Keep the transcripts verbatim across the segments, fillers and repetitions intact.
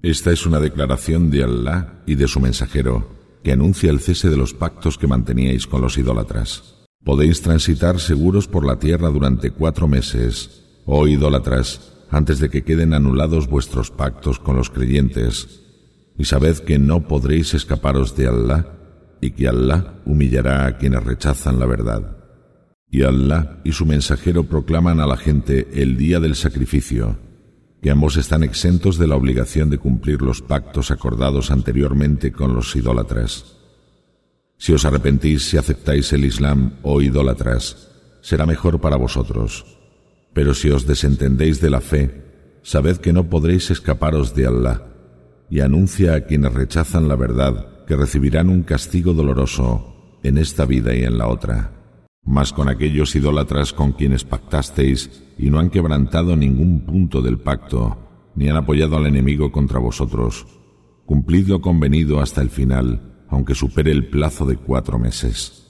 Esta es una declaración de Allah y de su mensajero, que anuncia el cese de los pactos que manteníais con los idólatras. Podéis transitar seguros por la tierra durante cuatro meses, oh idólatras, antes de que queden anulados vuestros pactos con los creyentes, y sabed que no podréis escaparos de Allah, y que Allah humillará a quienes rechazan la verdad. Y Allah y su mensajero proclaman a la gente el día del sacrificio, que ambos están exentos de la obligación de cumplir los pactos acordados anteriormente con los idólatras. Si os arrepentís y aceptáis el Islam, oh idólatras, será mejor para vosotros. Pero si os desentendéis de la fe, sabed que no podréis escaparos de Allah, y anuncia a quienes rechazan la verdad que recibirán un castigo doloroso en esta vida y en la otra. Mas con aquellos idólatras con quienes pactasteis y no han quebrantado ningún punto del pacto, ni han apoyado al enemigo contra vosotros, cumplid lo convenido hasta el final, aunque supere el plazo de cuatro meses.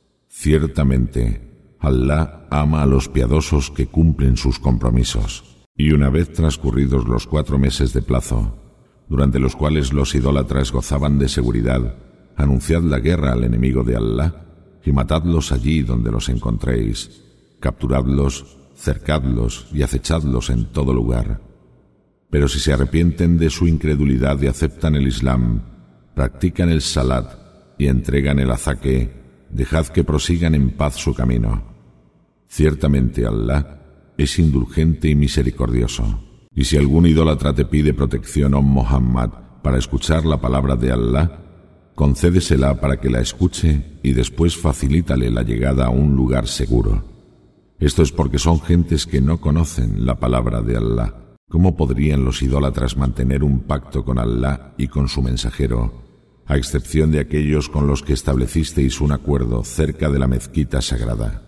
Ciertamente, Allah ama a los piadosos que cumplen sus compromisos. Y una vez transcurridos los cuatro meses de plazo, durante los cuales los idólatras gozaban de seguridad, anunciad la guerra al enemigo de Allah y matadlos allí donde los encontréis. Capturadlos, cercadlos y acechadlos en todo lugar. Pero si se arrepienten de su incredulidad y aceptan el Islam, practican el salat y entregan el azaque, dejad que prosigan en paz su camino. Ciertamente Allah es indulgente y misericordioso. Y si algún idólatra te pide protección, oh Muhammad, para escuchar la palabra de Allah, concédesela para que la escuche y después facilítale la llegada a un lugar seguro. Esto es porque son gentes que no conocen la palabra de Allah. ¿Cómo podrían los idólatras mantener un pacto con Allah y con su mensajero, a excepción de aquellos con los que establecisteis un acuerdo cerca de la mezquita sagrada?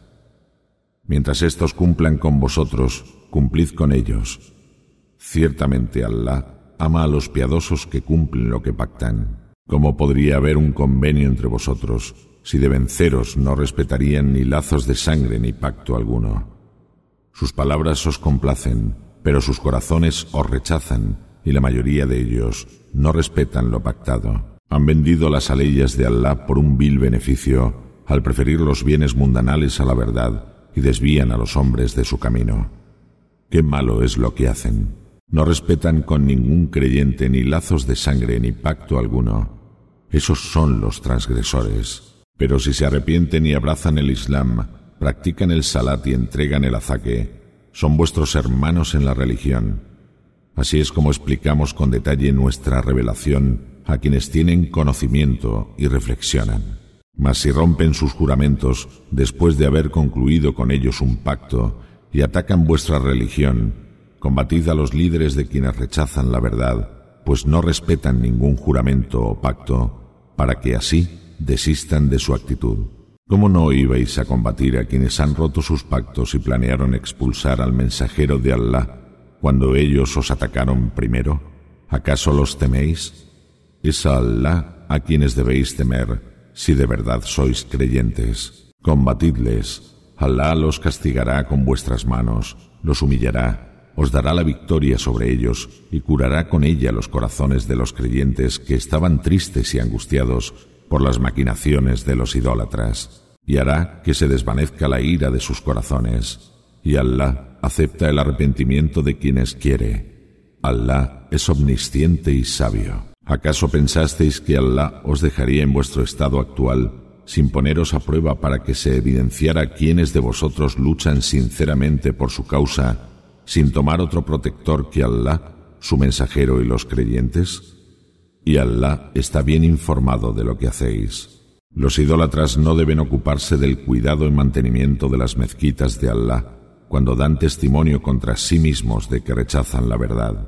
Mientras éstos cumplan con vosotros, cumplid con ellos. Ciertamente Allah ama a los piadosos que cumplen lo que pactan. ¿Cómo podría haber un convenio entre vosotros si de venceros no respetarían ni lazos de sangre ni pacto alguno? Sus palabras os complacen, pero sus corazones os rechazan, y la mayoría de ellos no respetan lo pactado. Han vendido las aleyas de Allah por un vil beneficio, al preferir los bienes mundanales a la verdad, y desvían a los hombres de su camino. Qué malo es lo que hacen. No respetan con ningún creyente ni lazos de sangre ni pacto alguno. Esos son los transgresores. Pero si se arrepienten y abrazan el Islam, practican el salat y entregan el azaque, son vuestros hermanos en la religión. Así es como explicamos con detalle nuestra revelación a quienes tienen conocimiento y reflexionan. Mas si rompen sus juramentos después de haber concluido con ellos un pacto y atacan vuestra religión, combatid a los líderes de quienes rechazan la verdad, pues no respetan ningún juramento o pacto, para que así desistan de su actitud. ¿Cómo no ibais a combatir a quienes han roto sus pactos y planearon expulsar al mensajero de Allah cuando ellos os atacaron primero? ¿Acaso los teméis? Es a Allah a quienes debéis temer, si de verdad sois creyentes. Combatidles. Allah los castigará con vuestras manos, los humillará, os dará la victoria sobre ellos y curará con ella los corazones de los creyentes que estaban tristes y angustiados por las maquinaciones de los idólatras, y hará que se desvanezca la ira de sus corazones. Y Allah acepta el arrepentimiento de quienes quiere. Allah es omnisciente y sabio. ¿Acaso pensasteis que Allah os dejaría en vuestro estado actual sin poneros a prueba para que se evidenciara quiénes de vosotros luchan sinceramente por su causa, sin tomar otro protector que Allah, su mensajero y los creyentes? Y Allah está bien informado de lo que hacéis. Los idólatras no deben ocuparse del cuidado y mantenimiento de las mezquitas de Allah cuando dan testimonio contra sí mismos de que rechazan la verdad.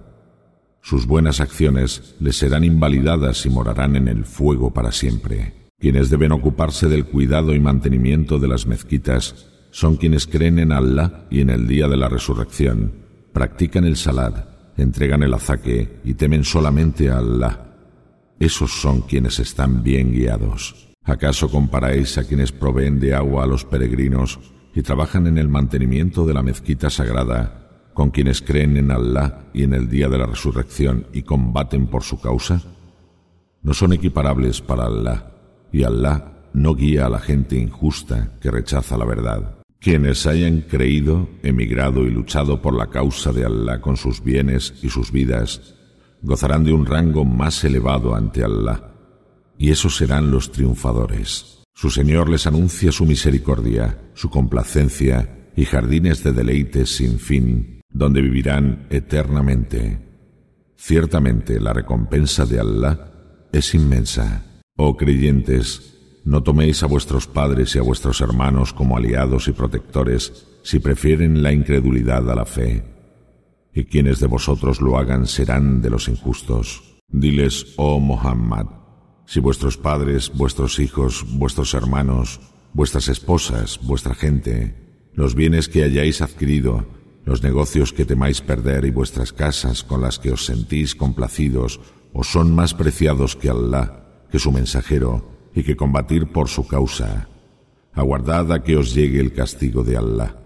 Sus buenas acciones les serán invalidadas y morarán en el fuego para siempre. Quienes deben ocuparse del cuidado y mantenimiento de las mezquitas son quienes creen en Allah y en el día de la resurrección, practican el salat, entregan el azaque y temen solamente a Allah. Esos son quienes están bien guiados. ¿Acaso comparáis a quienes proveen de agua a los peregrinos y trabajan en el mantenimiento de la mezquita sagrada con quienes creen en Allah y en el día de la resurrección y combaten por su causa? No son equiparables para Allah, y Allah no guía a la gente injusta que rechaza la verdad. Quienes hayan creído, emigrado y luchado por la causa de Allah con sus bienes y sus vidas, gozarán de un rango más elevado ante Allah, y esos serán los triunfadores. Su Señor les anuncia su misericordia, su complacencia y jardines de deleites sin fin, donde vivirán eternamente. Ciertamente la recompensa de Allah es inmensa. Oh creyentes, no toméis a vuestros padres y a vuestros hermanos como aliados y protectores si prefieren la incredulidad a la fe. Y quienes de vosotros lo hagan serán de los injustos. Diles, oh Muhammad, si vuestros padres, vuestros hijos, vuestros hermanos, vuestras esposas, vuestra gente, los bienes que hayáis adquirido, los negocios que temáis perder y vuestras casas con las que os sentís complacidos, os son más preciados que Allah, que su mensajero, y que combatir por su causa, aguardad a que os llegue el castigo de Allah.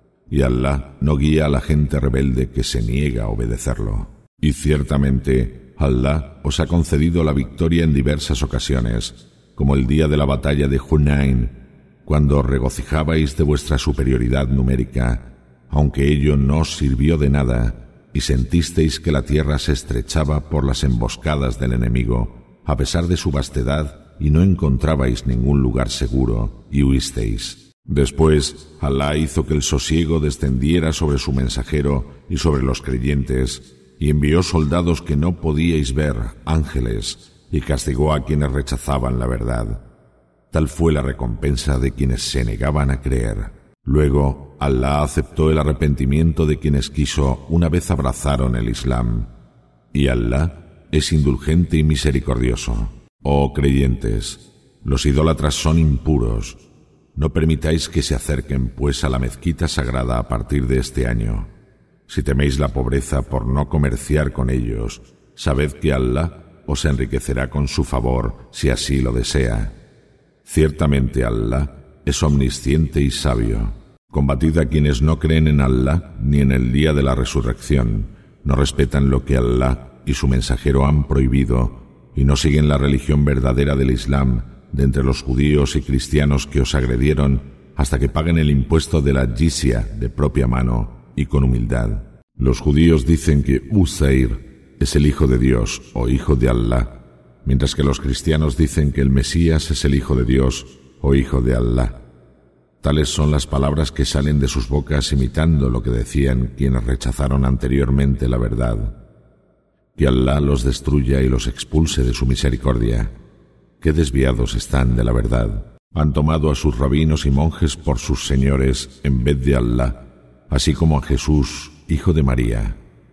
Y Allah no guía a la gente rebelde que se niega a obedecerlo. Y ciertamente Allah os ha concedido la victoria en diversas ocasiones, como el día de la batalla de Hunain, cuando os regocijabais de vuestra superioridad numérica, aunque ello no os sirvió de nada, y sentisteis que la tierra se estrechaba por las emboscadas del enemigo, a pesar de su vastedad, y no encontrabais ningún lugar seguro, y huisteis. Después, Allah hizo que el sosiego descendiera sobre su mensajero y sobre los creyentes, y envió soldados que no podíais ver, ángeles, y castigó a quienes rechazaban la verdad. Tal fue la recompensa de quienes se negaban a creer. Luego, Allah aceptó el arrepentimiento de quienes quiso una vez abrazaron el Islam, y Allah es indulgente y misericordioso. Oh creyentes, los idólatras son impuros. No permitáis que se acerquen, pues, a la mezquita sagrada a partir de este año. Si teméis la pobreza por no comerciar con ellos, sabed que Allah os enriquecerá con su favor, si así lo desea. Ciertamente Allah es omnisciente y sabio. Combatid a quienes no creen en Allah ni en el día de la resurrección, no respetan lo que Allah y su mensajero han prohibido, y no siguen la religión verdadera del Islam de entre los judíos y cristianos que os agredieron hasta que paguen el impuesto de la jizya de propia mano y con humildad. Los judíos dicen que Uzair es el hijo de Dios o hijo de Allah, mientras que los cristianos dicen que el Mesías es el hijo de Dios o hijo de Allah. Tales son las palabras que salen de sus bocas imitando lo que decían quienes rechazaron anteriormente la verdad. Que Allah los destruya y los expulse de su misericordia. Qué desviados están de la verdad. Han tomado a sus rabinos y monjes por sus señores en vez de Allah, así como a Jesús, hijo de María.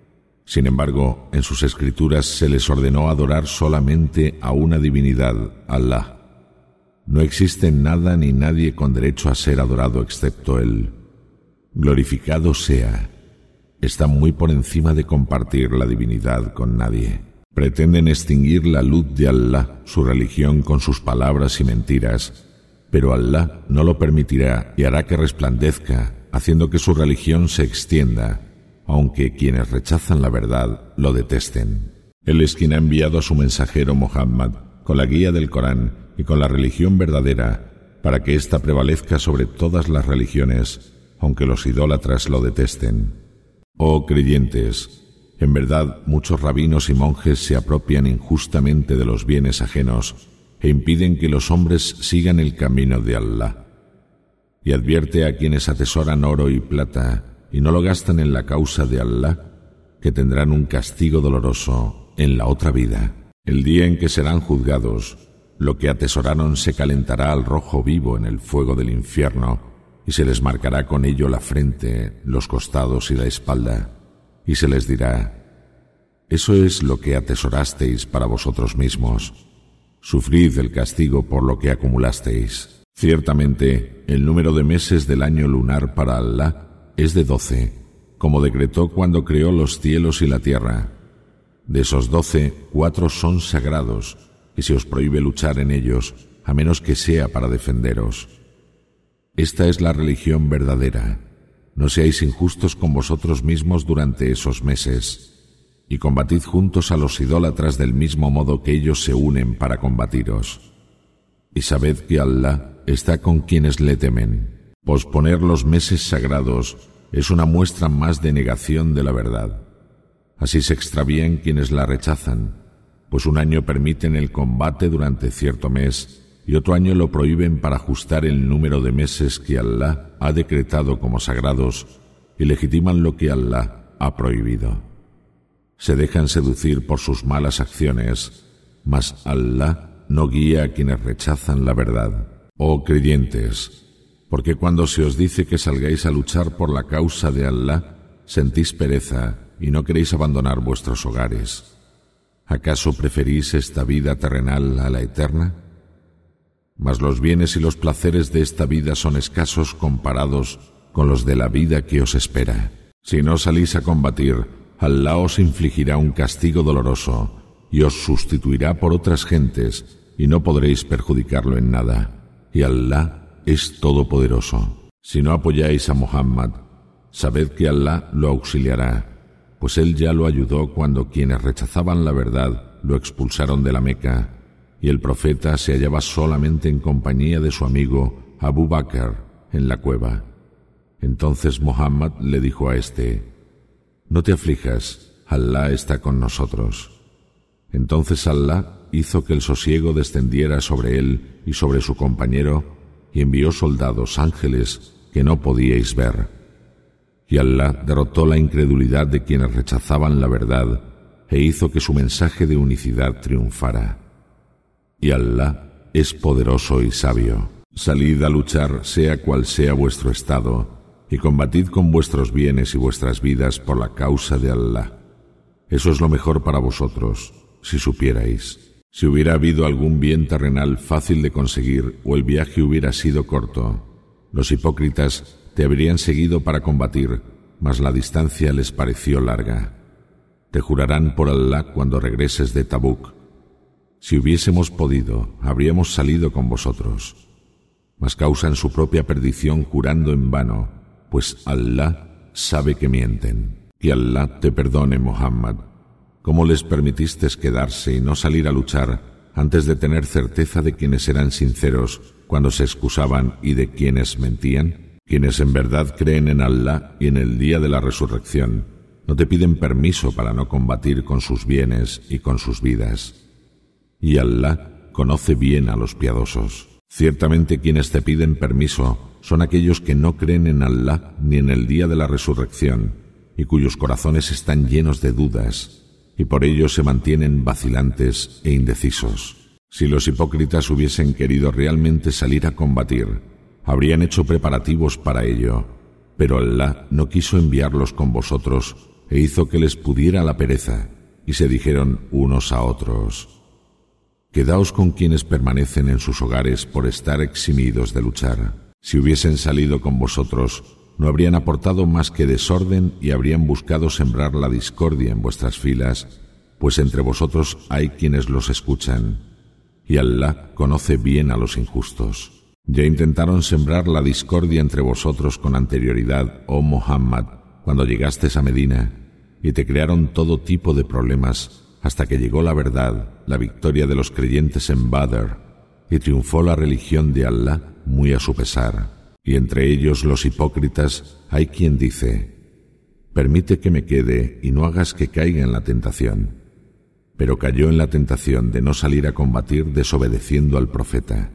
Sin embargo, en sus escrituras se les ordenó adorar solamente a una divinidad, Allah. No existe nada ni nadie con derecho a ser adorado excepto Él. Glorificado sea. Está muy por encima de compartir la divinidad con nadie. Pretenden extinguir la luz de Allah, su religión, con sus palabras y mentiras, pero Allah no lo permitirá y hará que resplandezca, haciendo que su religión se extienda, aunque quienes rechazan la verdad lo detesten. Él es quien ha enviado a su mensajero Muhammad con la guía del Corán y con la religión verdadera, para que ésta prevalezca sobre todas las religiones, aunque los idólatras lo detesten. Oh creyentes, en verdad muchos rabinos y monjes se apropian injustamente de los bienes ajenos e impiden que los hombres sigan el camino de Allah. Y advierte a quienes atesoran oro y plata y no lo gastan en la causa de Allah, que tendrán un castigo doloroso en la otra vida. El día en que serán juzgados, lo que atesoraron se calentará al rojo vivo en el fuego del infierno, y se les marcará con ello la frente, los costados y la espalda, y se les dirá: eso es lo que atesorasteis para vosotros mismos. Sufrid el castigo por lo que acumulasteis. Ciertamente, el número de meses del año lunar para Allah es de doce, como decretó cuando creó los cielos y la tierra. De esos doce, cuatro son sagrados, y se os prohíbe luchar en ellos, a menos que sea para defenderos. Esta es la religión verdadera. no seáis injustos con vosotros mismos durante esos meses, y combatid juntos a los idólatras del mismo modo que ellos se unen para combatiros. Y sabed que Allah está con quienes le temen. Posponer los meses sagrados es una muestra más de negación de la verdad. Así se extravían quienes la rechazan, pues un año permiten el combate durante cierto mes y otro año lo prohíben para ajustar el número de meses que Allah ha decretado como sagrados y legitiman lo que Allah ha prohibido. Se dejan seducir por sus malas acciones, mas Allah no guía a quienes rechazan la verdad. Oh creyentes, porque cuando se os dice que salgáis a luchar por la causa de Allah, sentís pereza y no queréis abandonar vuestros hogares. ¿Acaso preferís esta vida terrenal a la eterna? Mas los bienes y los placeres de esta vida son escasos comparados con los de la vida que os espera. Si no salís a combatir, Allah os infligirá un castigo doloroso y os sustituirá por otras gentes y no podréis perjudicarlo en nada. Y Allah es todopoderoso. Si no apoyáis a Muhammad, sabed que Allah lo auxiliará, pues él ya lo ayudó cuando quienes rechazaban la verdad lo expulsaron de la Meca, y el profeta se hallaba solamente en compañía de su amigo Abu Bakr en la cueva. Entonces Muhammad le dijo a éste: «No te aflijas, Allah está con nosotros». Entonces Allah hizo que el sosiego descendiera sobre él y sobre su compañero, y envió soldados ángeles que no podíais ver. Y Allah derrotó la incredulidad de quienes rechazaban la verdad e hizo que su mensaje de unicidad triunfara. Y Allah es poderoso y sabio. Salid a luchar sea cual sea vuestro estado, y combatid con vuestros bienes y vuestras vidas por la causa de Allah. Eso es lo mejor para vosotros, si supierais. Si hubiera habido algún bien terrenal fácil de conseguir o el viaje hubiera sido corto, los hipócritas te habrían seguido para combatir, mas la distancia les pareció larga. Te jurarán por Allah cuando regreses de Tabuk: si hubiésemos podido, habríamos salido con vosotros. Mas causan su propia perdición jurando en vano, pues Allah sabe que mienten. Que Allah te perdone, Muhammad. ¿Cómo les permitiste quedarse y no salir a luchar antes de tener certeza de quienes eran sinceros cuando se excusaban y de quienes mentían? Quienes en verdad creen en Allah y en el día de la resurrección no te piden permiso para no combatir con sus bienes y con sus vidas. Y Allah conoce bien a los piadosos. Ciertamente quienes te piden permiso son aquellos que no creen en Allah ni en el día de la resurrección y cuyos corazones están llenos de dudas, y por ello se mantienen vacilantes e indecisos. Si los hipócritas hubiesen querido realmente salir a combatir, habrían hecho preparativos para ello, pero Allah no quiso enviarlos con vosotros e hizo que les pudiera la pereza, y se dijeron unos a otros: «Quedaos con quienes permanecen en sus hogares por estar eximidos de luchar. Si hubiesen salido con vosotros, no habrían aportado más que desorden y habrían buscado sembrar la discordia en vuestras filas, pues entre vosotros hay quienes los escuchan, y Allah conoce bien a los injustos. Ya intentaron sembrar la discordia entre vosotros con anterioridad, oh Muhammad, cuando llegastes a Medina, y te crearon todo tipo de problemas hasta que llegó la verdad, la victoria de los creyentes en Badr, y triunfó la religión de Allah muy a su pesar. Y entre ellos los hipócritas hay quien dice: permite que me quede y no hagas que caiga en la tentación. Pero cayó en la tentación de no salir a combatir desobedeciendo al profeta.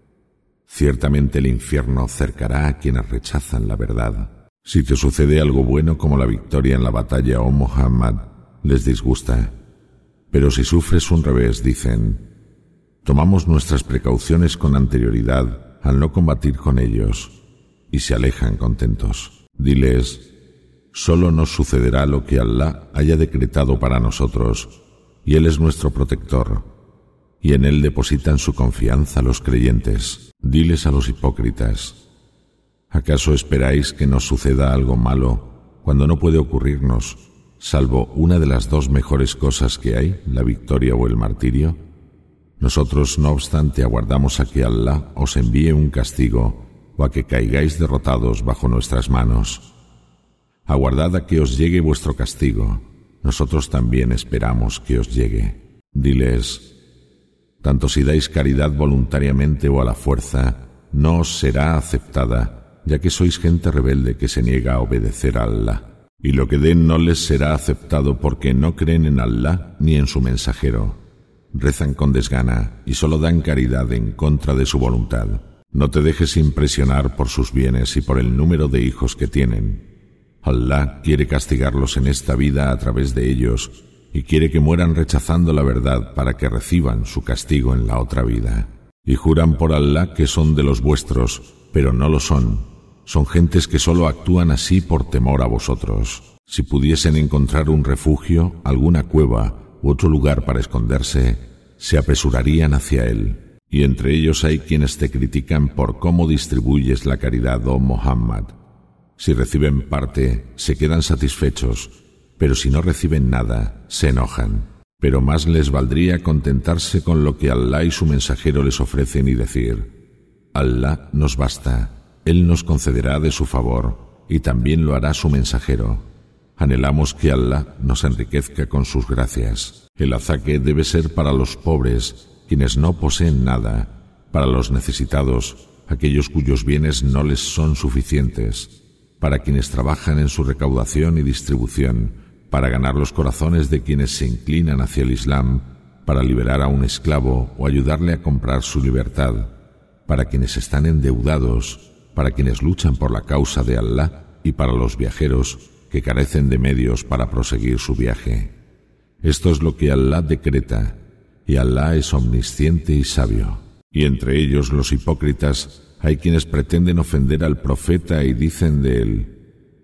Ciertamente el infierno cercará a quienes rechazan la verdad. Si te sucede algo bueno como la victoria en la batalla, oh Muhammad, les disgusta. Pero si sufres un revés, dicen: tomamos nuestras precauciones con anterioridad al no combatir con ellos, y se alejan contentos. Diles: solo nos sucederá lo que Allah haya decretado para nosotros, y Él es nuestro protector, y en Él depositan su confianza los creyentes. Diles a los hipócritas: ¿acaso esperáis que nos suceda algo malo cuando no puede ocurrirnos, salvo una de las dos mejores cosas que hay, la victoria o el martirio? Nosotros, no obstante, aguardamos a que Allah os envíe un castigo o a que caigáis derrotados bajo nuestras manos. Aguardad a que os llegue vuestro castigo. Nosotros también esperamos que os llegue. Diles: tanto si dais caridad voluntariamente o a la fuerza, no os será aceptada, ya que sois gente rebelde que se niega a obedecer a Allah. Y lo que den no les será aceptado porque no creen en Allah ni en su mensajero. Rezan con desgana y solo dan caridad en contra de su voluntad. No te dejes impresionar por sus bienes y por el número de hijos que tienen. Allah quiere castigarlos en esta vida a través de ellos y quiere que mueran rechazando la verdad para que reciban su castigo en la otra vida. Y juran por Allah que son de los vuestros, pero no lo son. Son gentes que solo actúan así por temor a vosotros. Si pudiesen encontrar un refugio, alguna cueva u otro lugar para esconderse, se apresurarían hacia él. Y entre ellos hay quienes te critican por cómo distribuyes la caridad, oh Muhammad. Si reciben parte, se quedan satisfechos, pero si no reciben nada, se enojan. Pero más les valdría contentarse con lo que Allah y su mensajero les ofrecen y decir: Allah nos basta, Él nos concederá de su favor, y también lo hará su mensajero. Anhelamos que Allah nos enriquezca con sus gracias. El azaque debe ser para los pobres, quienes no poseen nada, para los necesitados, aquellos cuyos bienes no les son suficientes, para quienes trabajan en su recaudación y distribución, para ganar los corazones de quienes se inclinan hacia el Islam, para liberar a un esclavo o ayudarle a comprar su libertad, para quienes están endeudados, para quienes luchan por la causa de Allah y para los viajeros que carecen de medios para proseguir su viaje. Esto es lo que Allah decreta, y Allah es omnisciente y sabio. Y entre ellos los hipócritas hay quienes pretenden ofender al profeta y dicen de él: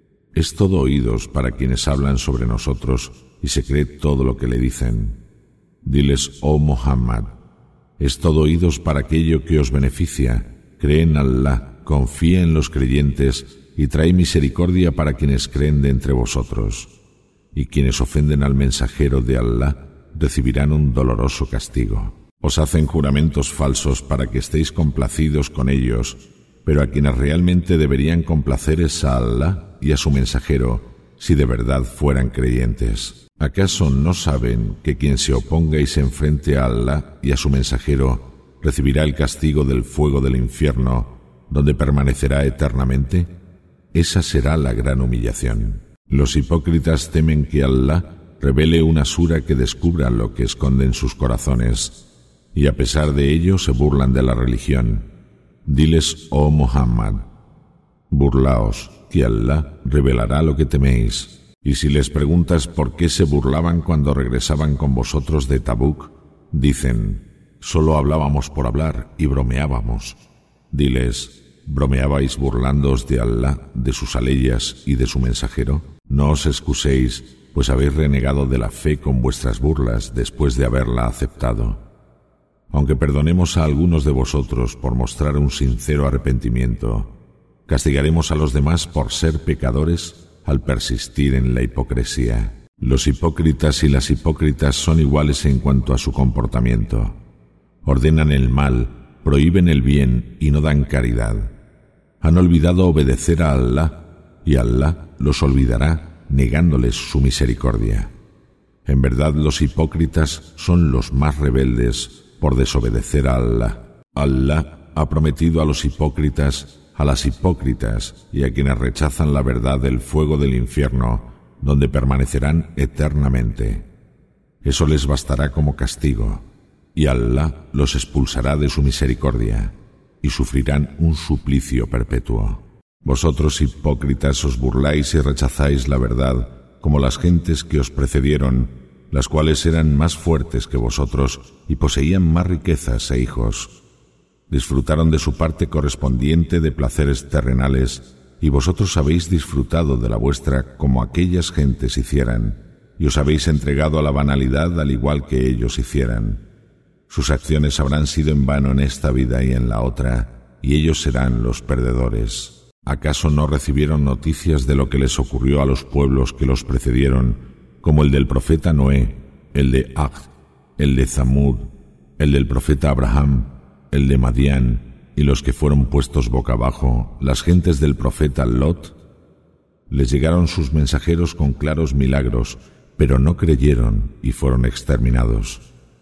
es todo oídos para quienes hablan sobre nosotros y se cree todo lo que le dicen. Diles, oh Muhammad, es todo oídos para aquello que os beneficia. Cree en Allah, confía en los creyentes y trae misericordia para quienes creen de entre vosotros. Y quienes ofenden al mensajero de Allah recibirán un doloroso castigo. Os hacen juramentos falsos para que estéis complacidos con ellos, pero a quienes realmente deberían complacer es a Allah y a su mensajero, si de verdad fueran creyentes. ¿Acaso no saben que quien se oponga y se enfrente a Allah y a su mensajero recibirá el castigo del fuego del infierno, donde permanecerá eternamente? Esa será la gran humillación. Los hipócritas temen que Allah revele una sura que descubra lo que esconden sus corazones, y a pesar de ello se burlan de la religión. Diles, oh Muhammad, burlaos, que Allah revelará lo que teméis. Y si les preguntas por qué se burlaban cuando regresaban con vosotros de Tabuk, dicen: solo hablábamos por hablar y bromeábamos. Diles: ¿bromeabais burlándoos de Allah, de sus aleyas y de su mensajero? No os excuséis, pues habéis renegado de la fe con vuestras burlas después de haberla aceptado. Aunque perdonemos a algunos de vosotros por mostrar un sincero arrepentimiento, castigaremos a los demás por ser pecadores al persistir en la hipocresía. Los hipócritas y las hipócritas son iguales en cuanto a su comportamiento. Ordenan el mal, prohíben el bien y no dan caridad. Han olvidado obedecer a Allah, y Allah los olvidará negándoles su misericordia. En verdad, los hipócritas son los más rebeldes por desobedecer a Allah. Allah ha prometido a los hipócritas, a las hipócritas y a quienes rechazan la verdad el fuego del infierno, donde permanecerán eternamente. Eso les bastará como castigo, y Allah los expulsará de su misericordia, y sufrirán un suplicio perpetuo. Vosotros, hipócritas, os burláis y rechazáis la verdad, como las gentes que os precedieron, las cuales eran más fuertes que vosotros y poseían más riquezas e hijos. Disfrutaron de su parte correspondiente de placeres terrenales, y vosotros habéis disfrutado de la vuestra como aquellas gentes hicieran, y os habéis entregado a la banalidad al igual que ellos hicieran. Sus acciones habrán sido en vano en esta vida y en la otra, y ellos serán los perdedores. ¿Acaso no recibieron noticias de lo que les ocurrió a los pueblos que los precedieron, como el del profeta Noé, el de Ad, el de Zamud, el del profeta Abraham, el de Madián, y los que fueron puestos boca abajo, las gentes del profeta Lot? Les llegaron sus mensajeros con claros milagros, pero no creyeron y fueron exterminados.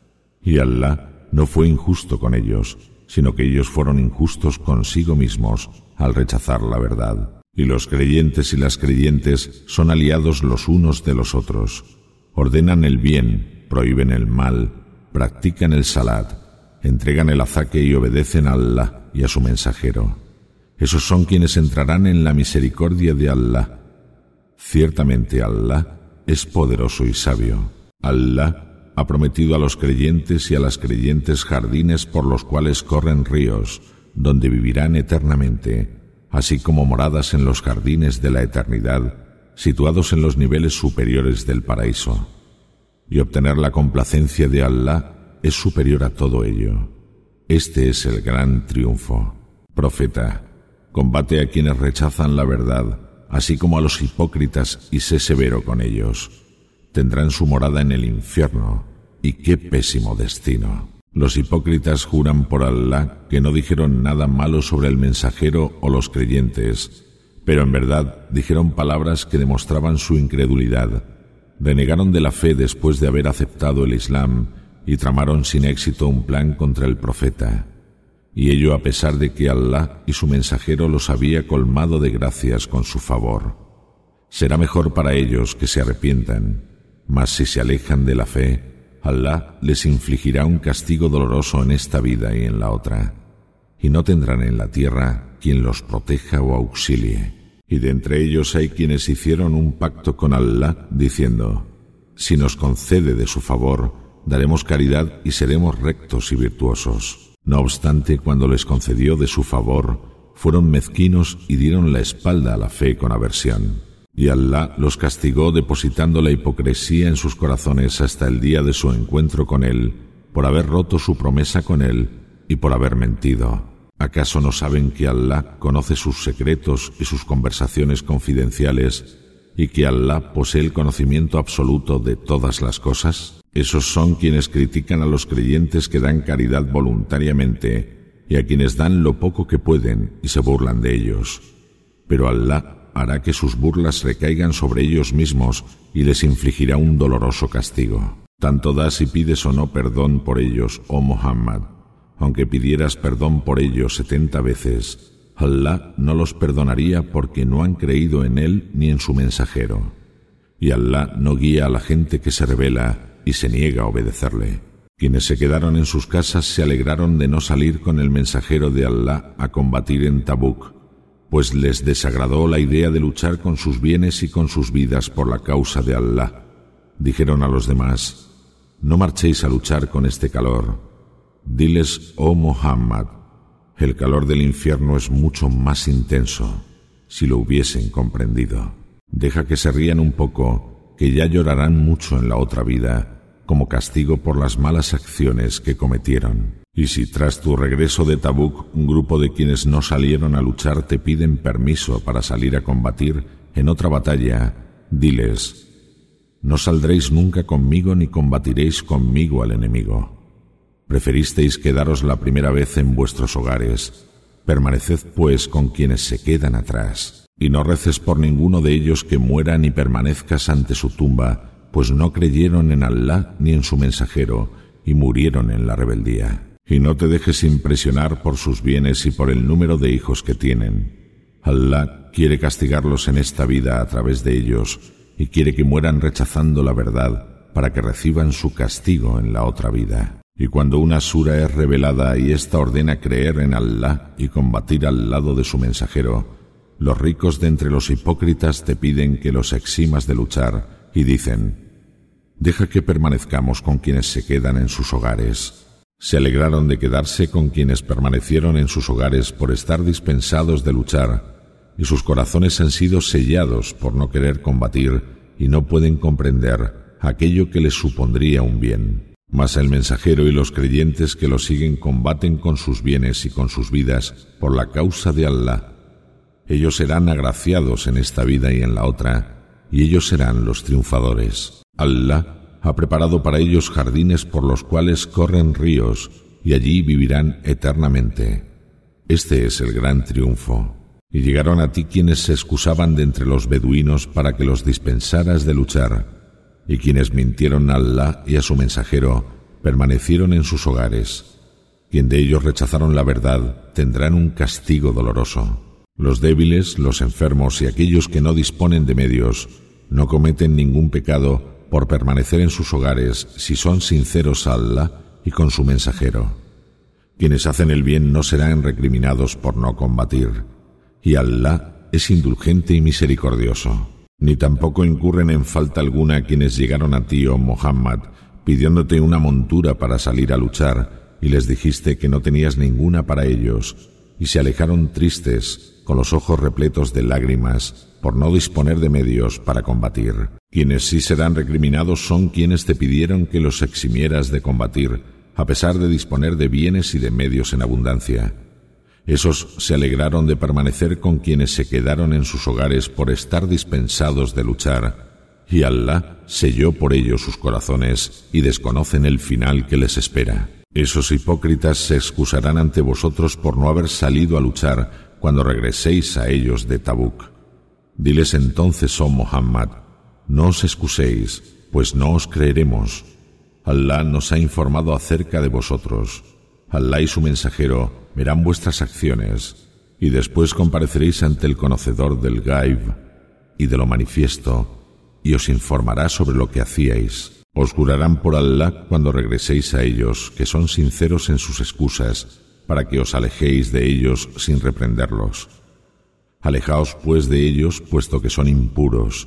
Y Allah no fue injusto con ellos, sino que ellos fueron injustos consigo mismos al rechazar la verdad. Y los creyentes y las creyentes son aliados los unos de los otros. Ordenan el bien, prohíben el mal, practican el salat, entregan el azaque y obedecen a Allah y a su mensajero. Esos son quienes entrarán en la misericordia de Allah. Ciertamente Allah es poderoso y sabio. Allah ha prometido a los creyentes y a las creyentes jardines por los cuales corren ríos, donde vivirán eternamente, así como moradas en los jardines de la eternidad, situados en los niveles superiores del paraíso. Y obtener la complacencia de Allah es superior a todo ello. Este es el gran triunfo. Profeta, combate a quienes rechazan la verdad, así como a los hipócritas, y sé severo con ellos. Tendrán su morada en el infierno, y qué pésimo destino. Los hipócritas juran por Allah que no dijeron nada malo sobre el mensajero o los creyentes, pero en verdad dijeron palabras que demostraban su incredulidad. Renegaron de la fe después de haber aceptado el Islam y tramaron sin éxito un plan contra el profeta. Y ello a pesar de que Allah y su mensajero los había colmado de gracias con su favor. Será mejor para ellos que se arrepientan, mas si se alejan de la fe, Allah les infligirá un castigo doloroso en esta vida y en la otra, y no tendrán en la tierra quien los proteja o auxilie. Y de entre ellos hay quienes hicieron un pacto con Allah, diciendo: si nos concede de su favor, daremos caridad y seremos rectos y virtuosos. No obstante, cuando les concedió de su favor, fueron mezquinos y dieron la espalda a la fe con aversión. Y Allah los castigó depositando la hipocresía en sus corazones hasta el día de su encuentro con Él, por haber roto su promesa con Él y por haber mentido. ¿Acaso no saben que Allah conoce sus secretos y sus conversaciones confidenciales, y que Allah posee el conocimiento absoluto de todas las cosas? Esos son quienes critican a los creyentes que dan caridad voluntariamente y a quienes dan lo poco que pueden y se burlan de ellos. Pero Allah hará que sus burlas recaigan sobre ellos mismos y les infligirá un doloroso castigo. Tanto das y pides o no perdón por ellos, oh Muhammad. Aunque pidieras perdón por ellos setenta veces, Allah no los perdonaría porque no han creído en Él ni en su mensajero. Y Allah no guía a la gente que se rebela y se niega a obedecerle. Quienes se quedaron en sus casas se alegraron de no salir con el mensajero de Allah a combatir en Tabuk, pues les desagradó la idea de luchar con sus bienes y con sus vidas por la causa de Allah. Dijeron a los demás: no marchéis a luchar con este calor. Diles, oh Muhammad, el calor del infierno es mucho más intenso, si lo hubiesen comprendido. Deja que se rían un poco, que ya llorarán mucho en la otra vida, como castigo por las malas acciones que cometieron. Y si tras tu regreso de Tabuk un grupo de quienes no salieron a luchar te piden permiso para salir a combatir en otra batalla, diles: no saldréis nunca conmigo ni combatiréis conmigo al enemigo. Preferisteis quedaros la primera vez en vuestros hogares. Permaneced pues con quienes se quedan atrás. Y no reces por ninguno de ellos que muera ni permanezcas ante su tumba, pues no creyeron en Allah ni en su mensajero, y murieron en la rebeldía. Y no te dejes impresionar por sus bienes y por el número de hijos que tienen. Allah quiere castigarlos en esta vida a través de ellos, y quiere que mueran rechazando la verdad, para que reciban su castigo en la otra vida. Y cuando una sura es revelada y ésta ordena creer en Allah y combatir al lado de su mensajero, los ricos de entre los hipócritas te piden que los eximas de luchar y dicen: deja que permanezcamos con quienes se quedan en sus hogares. Se alegraron de quedarse con quienes permanecieron en sus hogares por estar dispensados de luchar, y sus corazones han sido sellados por no querer combatir y no pueden comprender aquello que les supondría un bien. Mas el mensajero y los creyentes que lo siguen combaten con sus bienes y con sus vidas por la causa de Allah. Ellos serán agraciados en esta vida y en la otra, y ellos serán los triunfadores. Allah ha preparado para ellos jardines por los cuales corren ríos, y allí vivirán eternamente. Este es el gran triunfo. Y llegaron a ti quienes se excusaban de entre los beduinos para que los dispensaras de luchar, y quienes mintieron a Alá y a su mensajero permanecieron en sus hogares. Quien de ellos rechazaron la verdad tendrán un castigo doloroso. Los débiles, los enfermos y aquellos que no disponen de medios no cometen ningún pecado por permanecer en sus hogares si son sinceros a Alá y con su mensajero. Quienes hacen el bien no serán recriminados por no combatir, y Alá es indulgente y misericordioso. Ni tampoco incurren en falta alguna quienes llegaron a ti, oh Muhammad, pidiéndote una montura para salir a luchar, y les dijiste que no tenías ninguna para ellos, y se alejaron tristes, con los ojos repletos de lágrimas, por no disponer de medios para combatir. Quienes sí serán recriminados son quienes te pidieron que los eximieras de combatir, a pesar de disponer de bienes y de medios en abundancia. Esos se alegraron de permanecer con quienes se quedaron en sus hogares por estar dispensados de luchar, y Alá selló por ellos sus corazones y desconocen el final que les espera. Esos hipócritas se excusarán ante vosotros por no haber salido a luchar cuando regreséis a ellos de Tabuk. Diles entonces, oh Muhammad, no os excuséis, pues no os creeremos. Alá nos ha informado acerca de vosotros. Alá y su mensajero verán vuestras acciones, y después compareceréis ante el conocedor del Gaib y de lo manifiesto, y os informará sobre lo que hacíais. Os jurarán por Alá cuando regreséis a ellos, que son sinceros en sus excusas, para que os alejéis de ellos sin reprenderlos. Alejaos pues de ellos, puesto que son impuros.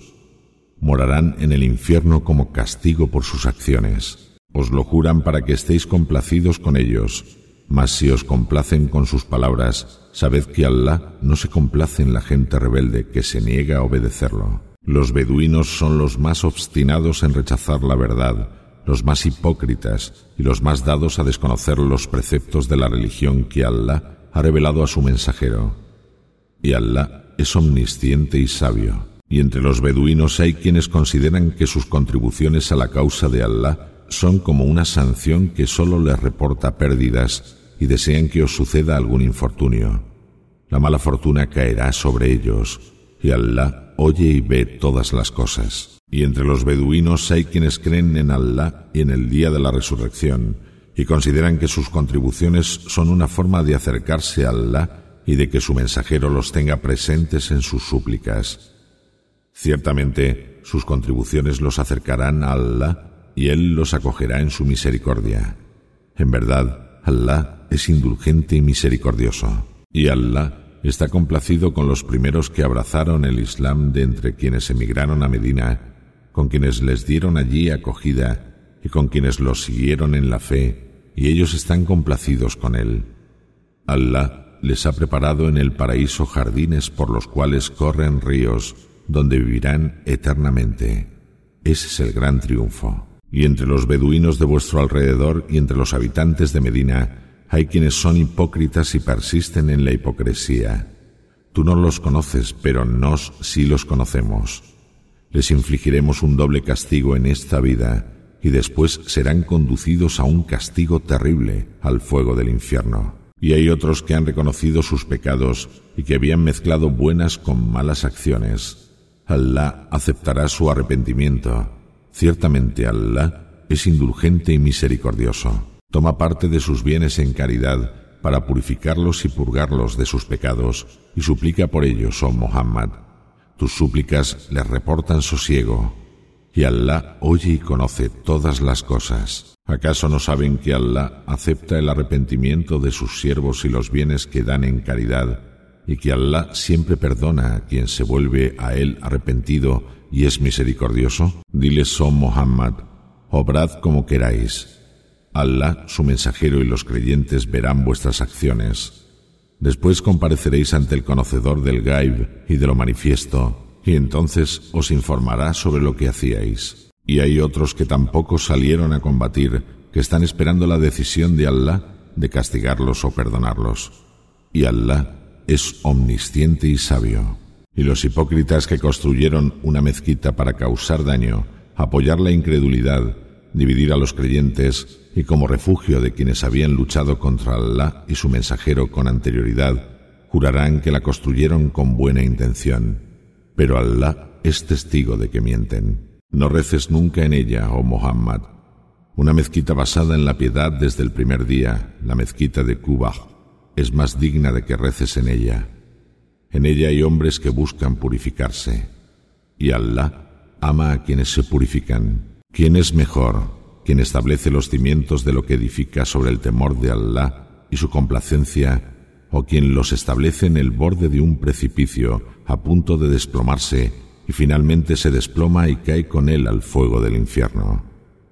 Morarán en el infierno como castigo por sus acciones. Os lo juran para que estéis complacidos con ellos, mas si os complacen con sus palabras, sabed que Alá no se complace en la gente rebelde que se niega a obedecerlo. Los beduinos son los más obstinados en rechazar la verdad, los más hipócritas y los más dados a desconocer los preceptos de la religión que Alá ha revelado a su mensajero. Y Alá es omnisciente y sabio. Y entre los beduinos hay quienes consideran que sus contribuciones a la causa de Alá son como una sanción que solo les reporta pérdidas y desean que os suceda algún infortunio. La mala fortuna caerá sobre ellos, y Alá oye y ve todas las cosas. Y entre los beduinos hay quienes creen en Alá y en el día de la resurrección, y consideran que sus contribuciones son una forma de acercarse a Alá y de que su mensajero los tenga presentes en sus súplicas. Ciertamente, sus contribuciones los acercarán a Alá, y Él los acogerá en su misericordia. En verdad, Alá es indulgente y misericordioso. Y Alá está complacido con los primeros que abrazaron el Islam de entre quienes emigraron a Medina, con quienes les dieron allí acogida y con quienes los siguieron en la fe, y ellos están complacidos con Él. Alá les ha preparado en el paraíso jardines por los cuales corren ríos, donde vivirán eternamente. Ese es el gran triunfo. Y entre los beduinos de vuestro alrededor y entre los habitantes de Medina hay quienes son hipócritas y persisten en la hipocresía. Tú no los conoces, pero nos sí los conocemos. Les infligiremos un doble castigo en esta vida y después serán conducidos a un castigo terrible, al fuego del infierno. Y hay otros que han reconocido sus pecados y que habían mezclado buenas con malas acciones. Alá aceptará su arrepentimiento. Ciertamente Alá es indulgente y misericordioso. Toma parte de sus bienes en caridad para purificarlos y purgarlos de sus pecados, y suplica por ellos, oh Muhammad. Tus súplicas les reportan sosiego, y Alá oye y conoce todas las cosas. ¿Acaso no saben que Alá acepta el arrepentimiento de sus siervos y los bienes que dan en caridad, y que Alá siempre perdona a quien se vuelve a Él arrepentido y es misericordioso? Diles, oh Muhammad, obrad como queráis. Alá, su mensajero y los creyentes verán vuestras acciones. Después compareceréis ante el conocedor del Gaib y de lo manifiesto, y entonces os informará sobre lo que hacíais. Y hay otros que tampoco salieron a combatir, que están esperando la decisión de Alá de castigarlos o perdonarlos. Y Alá es omnisciente y sabio. Y los hipócritas que construyeron una mezquita para causar daño, apoyar la incredulidad, dividir a los creyentes y como refugio de quienes habían luchado contra Alá y su mensajero con anterioridad, jurarán que la construyeron con buena intención, pero Alá es testigo de que mienten. No reces nunca en ella, oh Muhammad. Una mezquita basada en la piedad desde el primer día, la mezquita de Quba, es más digna de que reces en ella. En ella hay hombres que buscan purificarse, y Alá ama a quienes se purifican. ¿Quién es mejor? Quien establece los cimientos de lo que edifica sobre el temor de Alá y su complacencia, o quien los establece en el borde de un precipicio a punto de desplomarse y finalmente se desploma y cae con él al fuego del infierno.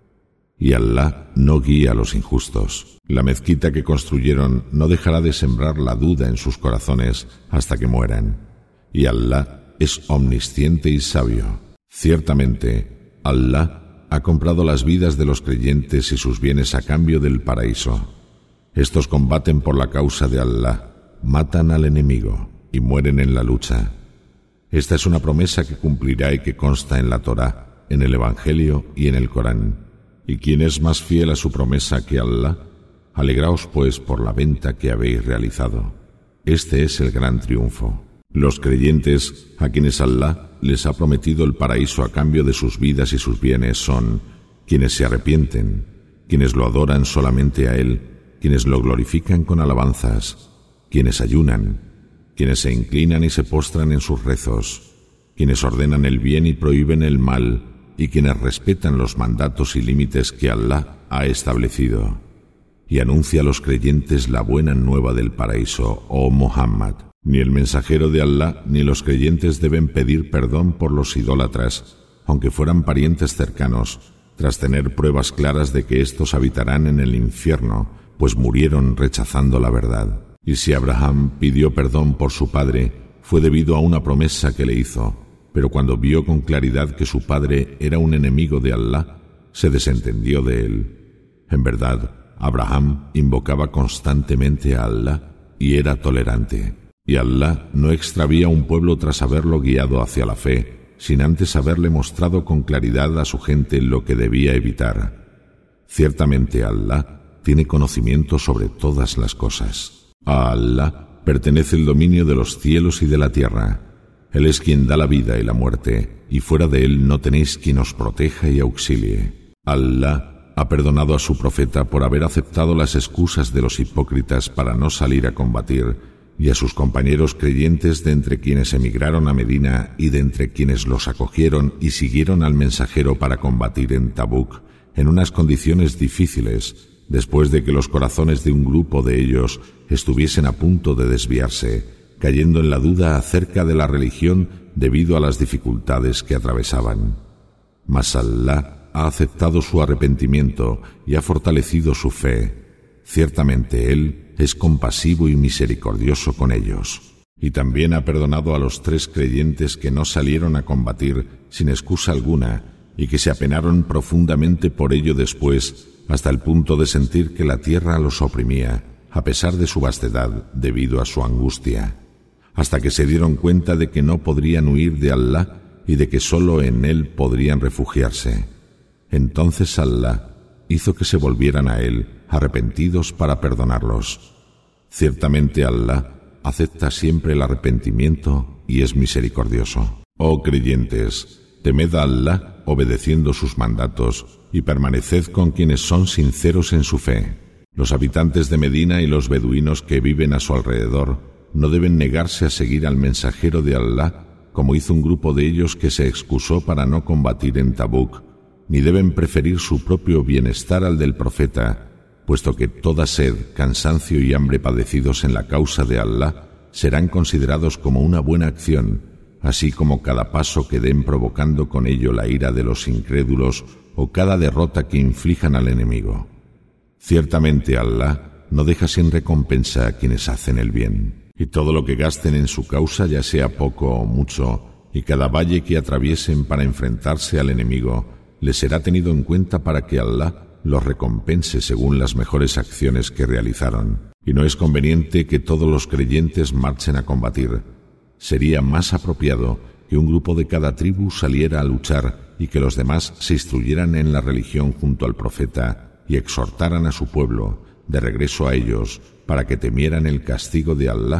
Y Alá no guía a los injustos. La mezquita que construyeron no dejará de sembrar la duda en sus corazones hasta que mueran. Y Alá es omnisciente y sabio. Ciertamente, Alá ha comprado las vidas de los creyentes y sus bienes a cambio del paraíso. Estos combaten por la causa de Alá, matan al enemigo y mueren en la lucha. Esta es una promesa que cumplirá y que consta en la Torá, en el Evangelio y en el Corán. ¿Y quién es más fiel a su promesa que Alá? Alegraos pues por la venta que habéis realizado. Este es el gran triunfo. Los creyentes, a quienes Alá les ha prometido el paraíso a cambio de sus vidas y sus bienes, son quienes se arrepienten, quienes lo adoran solamente a Él, quienes lo glorifican con alabanzas, quienes ayunan, quienes se inclinan y se postran en sus rezos, quienes ordenan el bien y prohíben el mal, y quienes respetan los mandatos y límites que Alá ha establecido. Y anuncia a los creyentes la buena nueva del paraíso, oh Muhammad. Ni el mensajero de Alá ni los creyentes deben pedir perdón por los idólatras, aunque fueran parientes cercanos, tras tener pruebas claras de que éstos habitarán en el infierno, pues murieron rechazando la verdad. Y si Abraham pidió perdón por su padre, fue debido a una promesa que le hizo, pero cuando vio con claridad que su padre era un enemigo de Alá, se desentendió de él. En verdad, Abraham invocaba constantemente a Alá y era tolerante. Y Alá no extravía a un pueblo tras haberlo guiado hacia la fe, sin antes haberle mostrado con claridad a su gente lo que debía evitar. Ciertamente Alá tiene conocimiento sobre todas las cosas. A Alá pertenece el dominio de los cielos y de la tierra. Él es quien da la vida y la muerte, y fuera de Él no tenéis quien os proteja y auxilie. Alá ha perdonado a su profeta por haber aceptado las excusas de los hipócritas para no salir a combatir, y a sus compañeros creyentes de entre quienes emigraron a Medina y de entre quienes los acogieron y siguieron al mensajero para combatir en Tabuk, en unas condiciones difíciles, después de que los corazones de un grupo de ellos estuviesen a punto de desviarse, cayendo en la duda acerca de la religión debido a las dificultades que atravesaban. Mas Alá ha aceptado su arrepentimiento y ha fortalecido su fe. Ciertamente Él es compasivo y misericordioso con ellos. Y también ha perdonado a los tres creyentes que no salieron a combatir sin excusa alguna y que se apenaron profundamente por ello después, hasta el punto de sentir que la tierra los oprimía, a pesar de su vastedad, debido a su angustia, hasta que se dieron cuenta de que no podrían huir de Alá y de que sólo en Él podrían refugiarse. Entonces Alá hizo que se volvieran a Él, arrepentidos para perdonarlos. Ciertamente Alá acepta siempre el arrepentimiento y es misericordioso. Oh creyentes, temed a Alá obedeciendo sus mandatos y permaneced con quienes son sinceros en su fe. Los habitantes de Medina y los beduinos que viven a su alrededor no deben negarse a seguir al mensajero de Alá, como hizo un grupo de ellos que se excusó para no combatir en Tabuk, ni deben preferir su propio bienestar al del profeta, puesto que toda sed, cansancio y hambre padecidos en la causa de Alá serán considerados como una buena acción, así como cada paso que den provocando con ello la ira de los incrédulos o cada derrota que inflijan al enemigo. Ciertamente Alá no deja sin recompensa a quienes hacen el bien, y todo lo que gasten en su causa, ya sea poco o mucho, y cada valle que atraviesen para enfrentarse al enemigo, les será tenido en cuenta para que Alá los recompense según las mejores acciones que realizaron. Y no es conveniente que todos los creyentes marchen a combatir. Sería más apropiado que un grupo de cada tribu saliera a luchar y que los demás se instruyeran en la religión junto al profeta y exhortaran a su pueblo de regreso a ellos para que temieran el castigo de Alá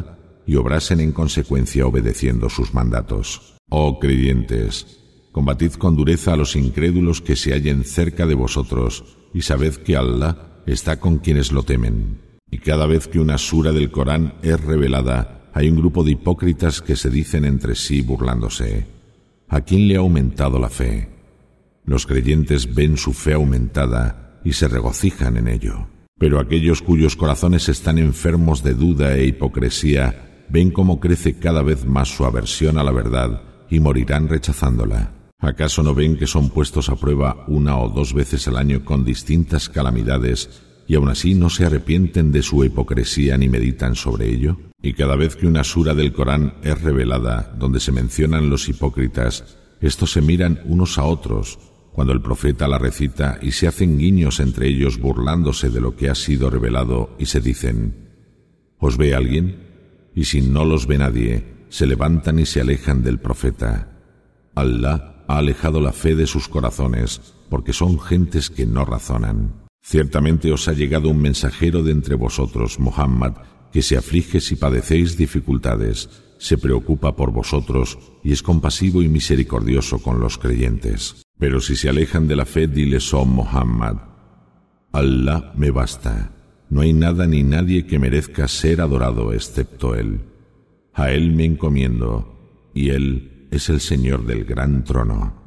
y obrasen en consecuencia obedeciendo sus mandatos. Oh creyentes, combatid con dureza a los incrédulos que se hallen cerca de vosotros, y sabed que Allah está con quienes lo temen. Y cada vez que una sura del Corán es revelada, hay un grupo de hipócritas que se dicen entre sí burlándose: ¿a quién le ha aumentado la fe? Los creyentes ven su fe aumentada y se regocijan en ello. Pero aquellos cuyos corazones están enfermos de duda e hipocresía ven cómo crece cada vez más su aversión a la verdad y morirán rechazándola. ¿Acaso no ven que son puestos a prueba una o dos veces al año con distintas calamidades y aún así no se arrepienten de su hipocresía ni meditan sobre ello? Y cada vez que una sura del Corán es revelada donde se mencionan los hipócritas, estos se miran unos a otros cuando el profeta la recita y se hacen guiños entre ellos burlándose de lo que ha sido revelado y se dicen: ¿os ve alguien? Y si no los ve nadie, se levantan y se alejan del profeta. Allah ha alejado la fe de sus corazones porque son gentes que no razonan. Ciertamente os ha llegado un mensajero de entre vosotros, Muhammad, que se aflige si padecéis dificultades, se preocupa por vosotros y es compasivo y misericordioso con los creyentes. Pero si se alejan de la fe, diles: oh Muhammad, Allah me basta. No hay nada ni nadie que merezca ser adorado excepto Él. A Él me encomiendo, y Él es el Señor del gran trono.